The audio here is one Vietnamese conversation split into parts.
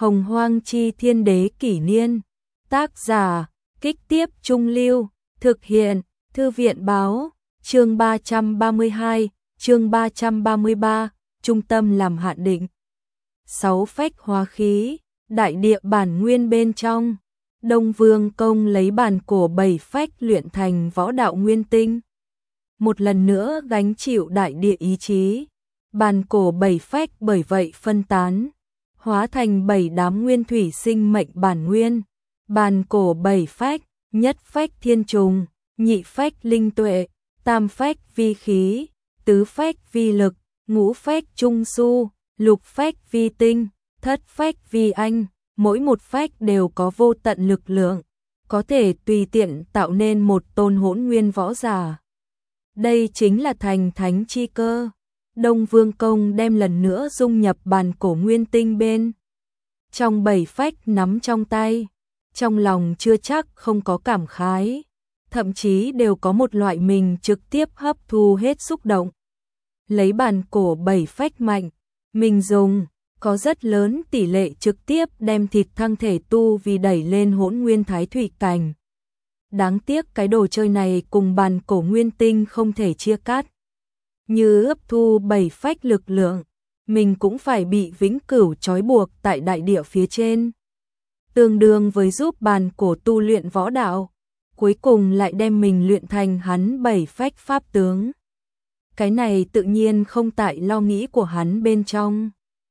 Hồng Hoang Chi Thiên Đế Kỷ Niên. Tác giả, Kích Tiếp Trung Lưu. Thực hiện, Thư viện Báo. Chương 332, chương 333, trung tâm làm hạn định. 6 phách hóa khí, đại địa bản nguyên bên trong. Đông Vương Công lấy bản cổ 7 phách luyện thành võ đạo nguyên tinh. Một lần nữa gánh chịu đại địa ý chí. Bản cổ 7 phách bởi vậy phân tán, hóa thành 7 đám nguyên thủy sinh mệnh bản nguyên. Bản cổ 7 phách, nhất phách thiên trùng, nhị phách linh tuệ, tam phách vi khí, tứ phách vi lực, ngũ phách trung su, lục phách vi tinh, thất phách vi anh. Mỗi một phách đều có vô tận lực lượng, có thể tùy tiện tạo nên một tôn hỗn nguyên võ giả. Đây chính là thành thánh chi cơ. Đông Vương Công đem lần nữa dung nhập bản cổ nguyên tinh bên trong 7 phách nắm trong tay, trong lòng chưa chắc không có cảm khái, thậm chí đều có một loại mình trực tiếp hấp thu hết xúc động. Lấy bản cổ 7 phách mạnh, mình dùng, có rất lớn tỷ lệ trực tiếp đem thịt thăng thể tu vì đẩy lên hỗn nguyên thái thủy cảnh. Đáng tiếc cái đồ chơi này cùng bản cổ nguyên tinh không thể chia cắt. Như hấp thu 7 phách lực lượng, mình cũng phải bị vĩnh cửu trói buộc tại đại địa phía trên. Tương đương với giúp bản cổ tu luyện võ đạo, cuối cùng lại đem mình luyện thành hắn 7 phách pháp tướng. Cái này tự nhiên không tại lo nghĩ của hắn bên trong.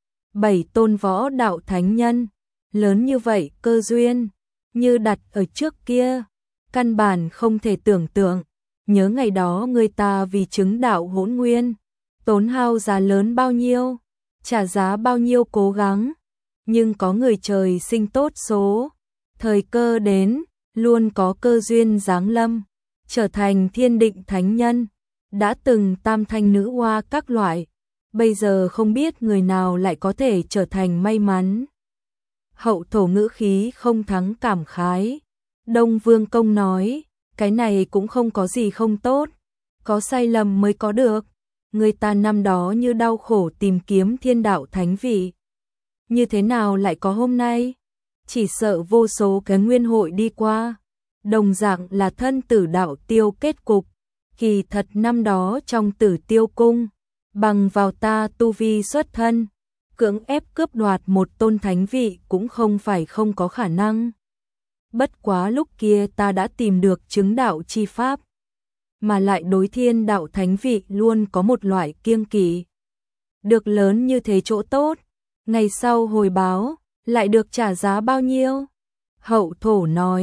7 tôn võ đạo thánh nhân, lớn như vậy cơ duyên, như đặt ở trước kia, căn bản không thể tưởng tượng. Nhớ ngày đó người ta vì chứng đạo hỗn nguyên, tốn hao giá lớn bao nhiêu, trả giá bao nhiêu cố gắng, nhưng có người trời sinh tốt số, thời cơ đến, luôn có cơ duyên giáng lâm, trở thành thiên định thánh nhân, đã từng tam thanh nữ hoa các loại. Bây giờ không biết người nào lại có thể trở thành may mắn. Hậu thổ ngữ khí không thắng cảm khái. Đông Vương Công nói, cái này cũng không có gì không tốt, có sai lầm mới có được. Người ta năm đó như đau khổ tìm kiếm thiên đạo thánh vị, như thế nào lại có hôm nay? Chỉ sợ vô số cái nguyên hội đi qua, đồng dạng là thân tử đạo tiêu kết cục. Kỳ thật năm đó trong Tử Tiêu Cung, bằng vào ta tu vi xuất thân, cưỡng ép cướp đoạt một tôn thánh vị cũng không phải không có khả năng. Bất quá lúc kia ta đã tìm được chứng đạo chi pháp, mà lại đối thiên đạo thánh vị luôn có một loại kiêng kỵ. Được lớn như thế chỗ tốt, ngày sau hồi báo, lại được trả giá bao nhiêu? Hậu thổ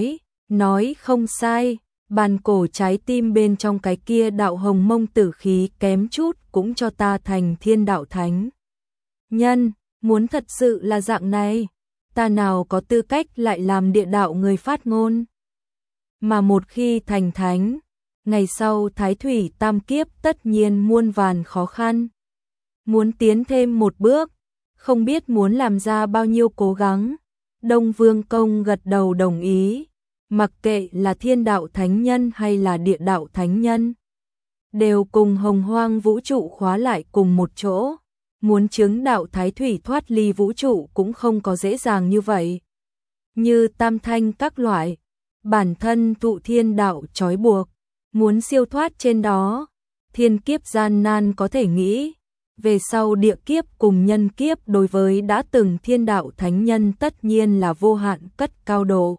nói không sai. Bản cổ trái tim bên trong cái kia đạo hồng mông tử khí kém chút cũng cho ta thành thiên đạo thánh nhân. Muốn thật sự là dạng này, ta nào có tư cách lại làm địa đạo người phát ngôn. Mà một khi thành thánh, ngày sau thái thủy tam kiếp tất nhiên muôn vàn khó khăn. Muốn tiến thêm một bước, không biết muốn làm ra bao nhiêu cố gắng. Đông Vương Công gật đầu đồng ý. Mặc kệ là thiên đạo thánh nhân hay là địa đạo thánh nhân, đều cùng hồng hoang vũ trụ khóa lại cùng một chỗ. Muốn chứng đạo thái thủy thoát ly vũ trụ cũng không có dễ dàng như vậy. Như tam thanh các loại, bản thân thụ thiên đạo trói buộc, muốn siêu thoát trên đó, thiên kiếp gian nan có thể nghĩ. Về sau địa kiếp cùng nhân kiếp đối với đã từng thiên đạo thánh nhân tất nhiên là vô hạn cất cao độ.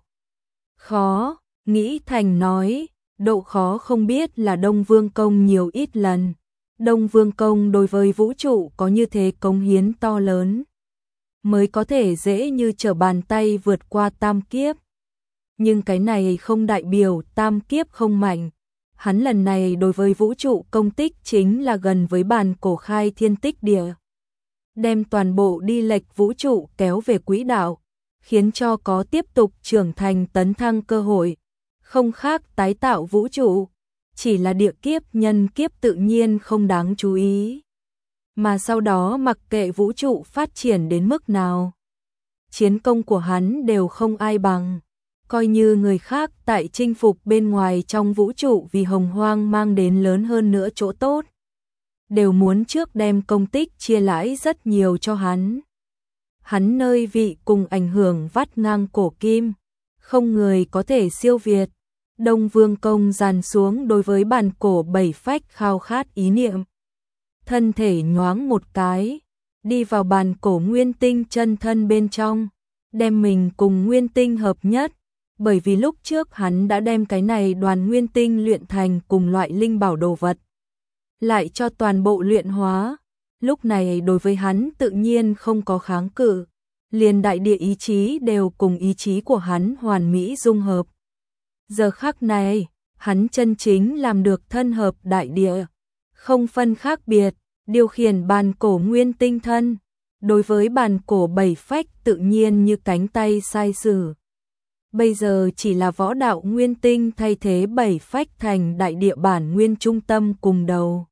Khó, nghĩ thành nói, độ khó không biết là Đông Vương Công nhiều ít lần. Đông Vương Công đối với vũ trụ có như thế cống hiến to lớn, mới có thể dễ như trở bàn tay vượt qua tam kiếp. Nhưng cái này không đại biểu tam kiếp không mạnh. Hắn lần này đối với vũ trụ công tích chính là gần với bản cổ khai thiên tích địa, đem toàn bộ đi lệch vũ trụ kéo về quỹ đạo, khiến cho có tiếp tục trưởng thành tấn thăng cơ hội, không khác tái tạo vũ trụ, chỉ là địa kiếp nhân kiếp tự nhiên không đáng chú ý. Mà sau đó mặc kệ vũ trụ phát triển đến mức nào, chiến công của hắn đều không ai bằng. Coi như người khác tại chinh phục bên ngoài trong vũ trụ vì hồng hoang mang đến lớn hơn nữa chỗ tốt, đều muốn trước đem công tích chia lãi rất nhiều cho hắn. hắn nơi vị cùng ảnh hưởng vắt ngang cổ kim, không người có thể siêu việt. Đông Vương Công dàn xuống đối với bàn cổ 7 phách khao khát ý niệm. Thân thể nhoáng một cái, đi vào bàn cổ nguyên tinh chân thân bên trong, đem mình cùng nguyên tinh hợp nhất, bởi vì lúc trước hắn đã đem cái này đoàn nguyên tinh luyện thành cùng loại linh bảo đồ vật, lại cho toàn bộ luyện hóa. Lúc này đối với hắn tự nhiên không có kháng cự, liền đại địa ý chí đều cùng ý chí của hắn hoàn mỹ dung hợp. Giờ khắc này, hắn chân chính làm được thân hợp đại địa, không phân khác biệt, điều khiển bàn cổ nguyên tinh thân. Đối với bàn cổ 7 phách tự nhiên như cánh tay sai sử. Bây giờ chỉ là võ đạo nguyên tinh thay thế 7 phách thành đại địa bản nguyên trung tâm cùng đầu.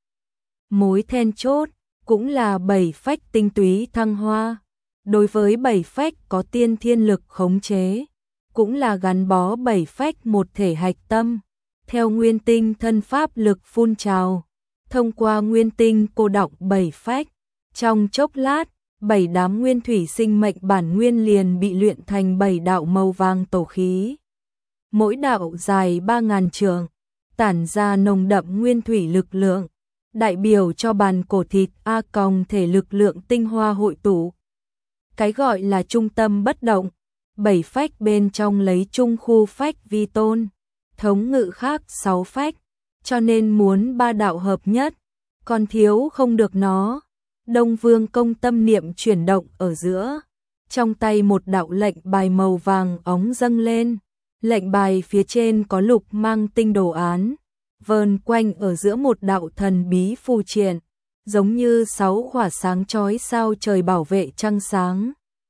Mối then chốt cũng là 7 phách tinh túy thăng hoa. Đối với 7 phách có tiên thiên lực khống chế, cũng là gắn bó 7 phách một thể hạch tâm. Theo nguyên tinh thân pháp lực phun trào, thông qua nguyên tinh cô đọng 7 phách, trong chốc lát, 7 đám nguyên thủy sinh mệnh bản nguyên liền bị luyện thành 7 đạo màu vàng tổ khí. Mỗi đạo dài 3.000 trượng, tản ra nồng đậm nguyên thủy lực lượng, đại biểu cho bàn cổ thịt A Còng thể lực lượng tinh hoa hội tụ. Cái gọi là trung tâm bất động, 7 phách bên trong lấy trung khu phách vi tôn, thống ngự khác 6 phách, cho nên muốn 3 đạo hợp nhất, còn thiếu không được nó. Đông Vương Công tâm niệm chuyển động ở giữa, trong tay một đạo lệnh bài màu vàng óng dâng lên, lệnh bài phía trên có lục mang tinh đồ án, vờn quanh ở giữa một đạo thần bí phù triện, giống như 6 quả sáng chói sao trời bảo vệ trăng sáng.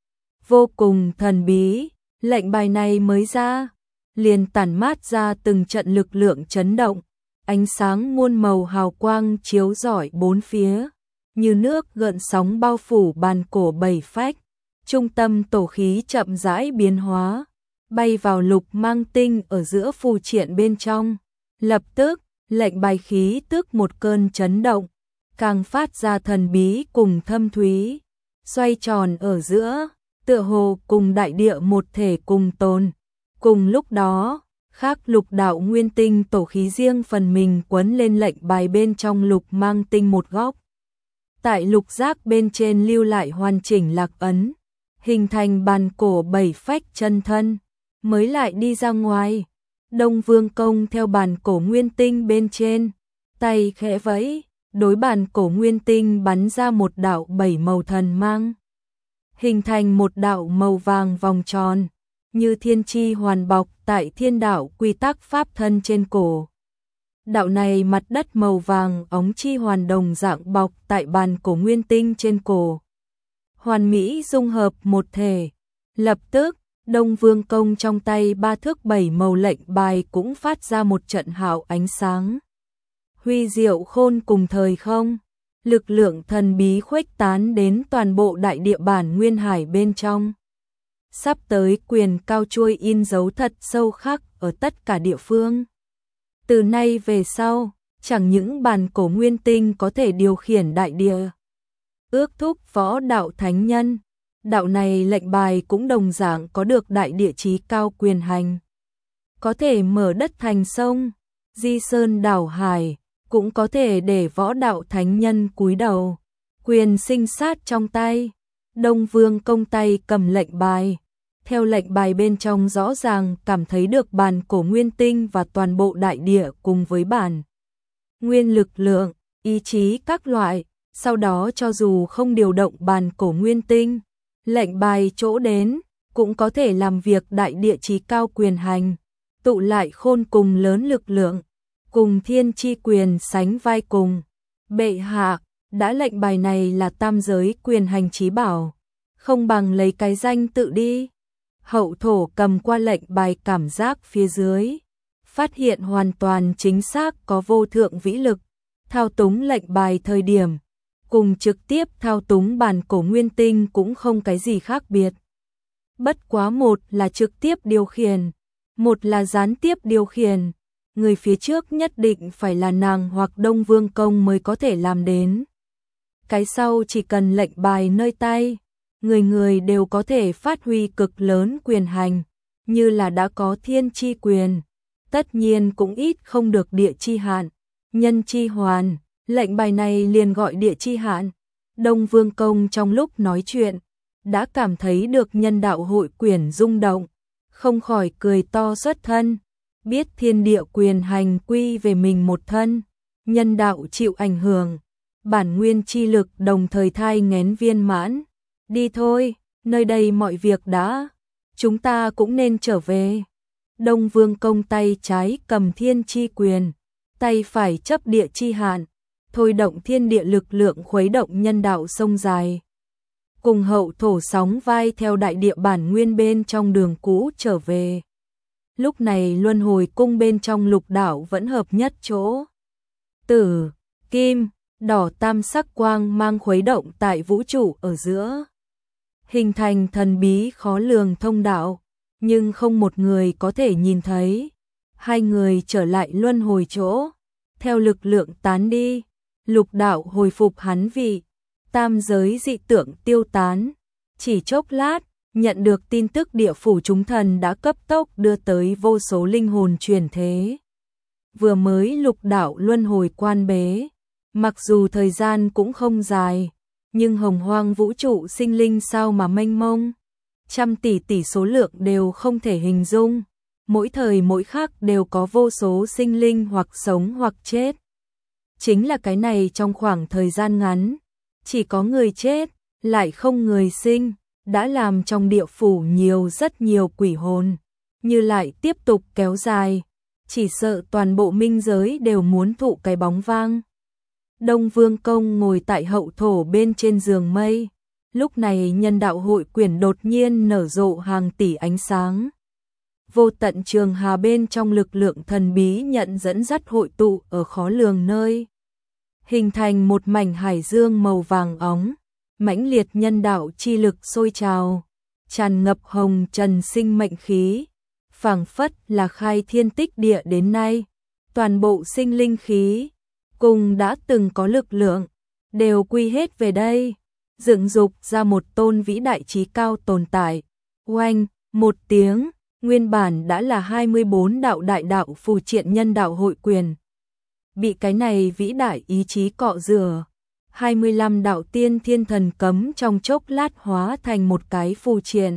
Vô cùng thần bí, lệnh bài này mới ra, liền tản mát ra từng trận lực lượng chấn động, ánh sáng muôn màu hào quang chiếu rọi bốn phía, như nước gợn sóng bao phủ bàn cổ 7 phách, trung tâm tổ khí chậm rãi biến hóa, bay vào lục mang tinh ở giữa phù triện bên trong. Lập tức, lệnh bài khí tức một cơn chấn động, càng phát ra thần bí cùng thâm thúy, xoay tròn ở giữa, tựa hồ cùng đại địa một thể cùng tồn. Cùng lúc đó, khác lục đạo nguyên tinh tổ khí riêng phần mình quấn lên lệnh bài bên trong lục mang tinh một góc. Tại lục giác bên trên lưu lại hoàn chỉnh lạc ấn, hình thành bàn cổ 7 phách chân thân, mới lại đi ra ngoài. Đông Vương Công theo bàn cổ nguyên tinh bên trên, tay khẽ vẫy, đối bàn cổ nguyên tinh bắn ra một đạo 7 màu thần mang, hình thành một đạo màu vàng vòng tròn, như thiên chi hoàn bọc tại thiên đạo quy tắc pháp thân trên cổ. Đạo này mặt đất màu vàng óng chi hoàn đồng dạng bọc tại bàn cổ nguyên tinh trên cổ, hoàn mỹ dung hợp một thể. Lập tức, Đông Vương Công trong tay 3 thước 7 màu lệnh bài cũng phát ra một trận hào ánh sáng. Huy diệu khôn cùng thời không, lực lượng thần bí khuếch tán đến toàn bộ đại địa bản nguyên hải bên trong. Sắp tới quyền cao chuôi in dấu thật sâu khắc ở tất cả địa phương. Từ nay về sau, chẳng những bàn cổ nguyên tinh có thể điều khiển đại địa, ước thúc võ đạo thánh nhân, đạo này lệnh bài cũng đồng dạng có được đại địa chí cao quyền hành. Có thể mở đất thành sông, di sơn đảo hải, cũng có thể để võ đạo thánh nhân cúi đầu, quyền sinh sát trong tay. Đông Vương Công tay cầm lệnh bài, theo lệnh bài bên trong rõ ràng cảm thấy được bàn cổ nguyên tinh và toàn bộ đại địa cùng với bản nguyên lực lượng, ý chí các loại, sau đó cho dù không điều động bàn cổ nguyên tinh, lệnh bài chỗ đến, cũng có thể làm việc đại địa chí cao quyền hành, tụ lại khôn cùng lớn lực lượng, cùng thiên chi quyền sánh vai cùng. Bệ hạ, đã lệnh bài này là tam giới quyền hành chí bảo, không bằng lấy cái danh tự đi. Hậu thổ cầm qua lệnh bài cảm giác phía dưới, phát hiện hoàn toàn chính xác có vô thượng vĩ lực, thao túng lệnh bài thời điểm, cùng trực tiếp thao túng bàn cổ nguyên tinh cũng không cái gì khác biệt. Bất quá một là trực tiếp điều khiển, một là gián tiếp điều khiển, người phía trước nhất định phải là nàng hoặc Đông Vương Công mới có thể làm đến. Cái sau chỉ cần lệnh bài nơi tay, người người đều có thể phát huy cực lớn quyền hành, như là đã có thiên chi quyền, tất nhiên cũng ít không được địa chi hạn, nhân chi hoàn, lệnh bài này liền gọi địa chi hạn. Đông Vương Công trong lúc nói chuyện, đã cảm thấy được nhân đạo hội quyển rung động, không khỏi cười to xuất thân, biết thiên địa quyền hành quy về mình một thân, nhân đạo chịu ảnh hưởng, bản nguyên chi lực đồng thời thai nghén viên mãn. Đi thôi, nơi đây mọi việc đã, chúng ta cũng nên trở về. Đông Vương Công tay trái cầm thiên chi quyền, tay phải chấp địa chi hạn, thôi động thiên địa lực lượng khuấy động nhân đạo sông dài. Cùng hậu thổ sóng vai theo đại địa bản nguyên bên trong đường cũ trở về. Lúc này luân hồi cung bên trong lục đạo vẫn hợp nhất chỗ. Tử, kim, đỏ tam sắc quang mang khuấy động tại vũ trụ ở giữa. Hình thành thần bí khó lường thông đạo, nhưng không một người có thể nhìn thấy. Hai người trở lại luân hồi chỗ, theo lực lượng tán đi, lục đạo hồi phục hắn vị, tam giới dị tượng tiêu tán. Chỉ chốc lát, nhận được tin tức địa phủ chúng thần đã cấp tốc đưa tới vô số linh hồn chuyển thế. Vừa mới lục đạo luân hồi quan bế, mặc dù thời gian cũng không dài, nhưng hồng hoang vũ trụ sinh linh sao mà mênh mông, trăm tỷ tỷ số lượng đều không thể hình dung, mỗi thời mỗi khắc đều có vô số sinh linh hoặc sống hoặc chết. Chính là cái này trong khoảng thời gian ngắn, chỉ có người chết, lại không người sinh, đã làm trong địa phủ nhiều rất nhiều quỷ hồn, như lại tiếp tục kéo dài, chỉ sợ toàn bộ minh giới đều muốn thụ cái bóng vang. Đông Vương Công ngồi tại hậu thổ bên trên giường mây, lúc này nhân đạo hội quyển đột nhiên nở rộ hàng tỷ ánh sáng. Vô tận trường hà bên trong lực lượng thần bí nhận dẫn dắt hội tụ ở khó lường nơi, hình thành một mảnh hải dương màu vàng óng, mãnh liệt nhân đạo chi lực sôi trào, tràn ngập hồng trần sinh mệnh khí, phảng phất là khai thiên tích địa đến nay, toàn bộ sinh linh khí cùng đã từng có lực lượng đều quy hết về đây, dựng dục ra một tôn vĩ đại trí cao tồn tại. Oanh, một tiếng, nguyên bản đã là 24 đạo đại đạo phù triện nhân đạo hội quyền, bị cái này vĩ đại ý chí cọ rửa, 25 đạo tiên thiên thần cấm trong chốc lát hóa thành một cái phù triện.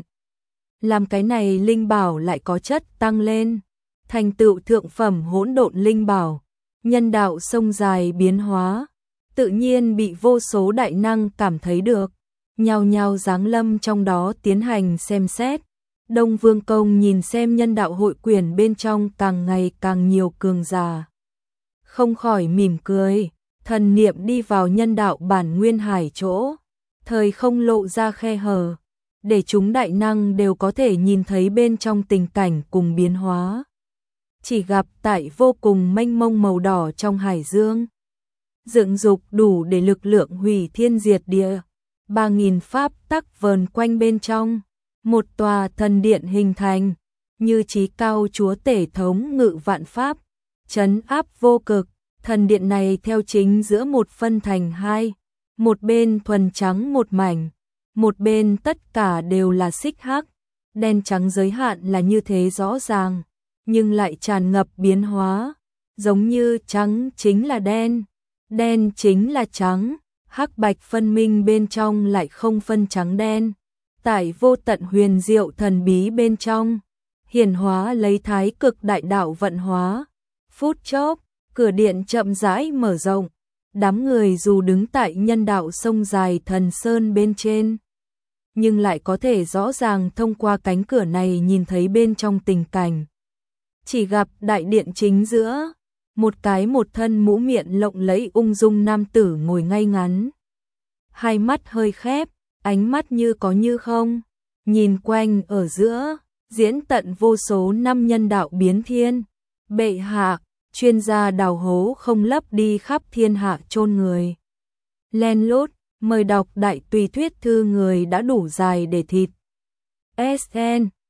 Làm cái này linh bảo lại có chất tăng lên, thành tựu thượng phẩm hỗn độn linh bảo, nhân đạo sông dài biến hóa, tự nhiên bị vô số đại năng cảm thấy được, nhao nhao giáng lâm trong đó tiến hành xem xét. Đông Vương Công nhìn xem nhân đạo hội quyển bên trong càng ngày càng nhiều cường giả, không khỏi mỉm cười, thần niệm đi vào nhân đạo bản nguyên hải chỗ, thời không lộ ra khe hở, để chúng đại năng đều có thể nhìn thấy bên trong tình cảnh cùng biến hóa. Chỉ gặp tại vô cùng mênh mông màu đỏ trong hải dương, dựng dục đủ để lực lượng hủy thiên diệt địa, 3000 pháp tắc vờn quanh bên trong, một tòa thần điện hình thành, như chí cao chúa tể thống ngự vạn pháp, trấn áp vô cực. Thần điện này theo chính giữa một phân thành hai, một bên thuần trắng một mảnh, một bên tất cả đều là xích hắc, đen trắng giới hạn là như thế rõ ràng, nhưng lại tràn ngập biến hóa, giống như trắng chính là đen, đen chính là trắng, hắc bạch phân minh bên trong lại không phân trắng đen. Tại vô tận huyền diệu thần bí bên trong, hiển hóa lấy thái cực đại đạo vận hóa, phút chốc, cửa điện chậm rãi mở rộng, đám người dù đứng tại nhân đạo sông dài thần sơn bên trên, nhưng lại có thể rõ ràng thông qua cánh cửa này nhìn thấy bên trong tình cảnh. Chỉ gặp đại điện chính giữa, một thân mũ miệng lộng lẫy ung dung nam tử ngồi ngay ngắn. Hai mắt hơi khép, ánh mắt như có như không, nhìn quanh ở giữa, diễn tận vô số năm nhân đạo biến thiên. Bệ hạ, chuyên gia đào hố không lấp đi khắp thiên hạ chôn người. Len lút, mời đọc đại tùy thuyết thư người đã đủ dài để thịt. SN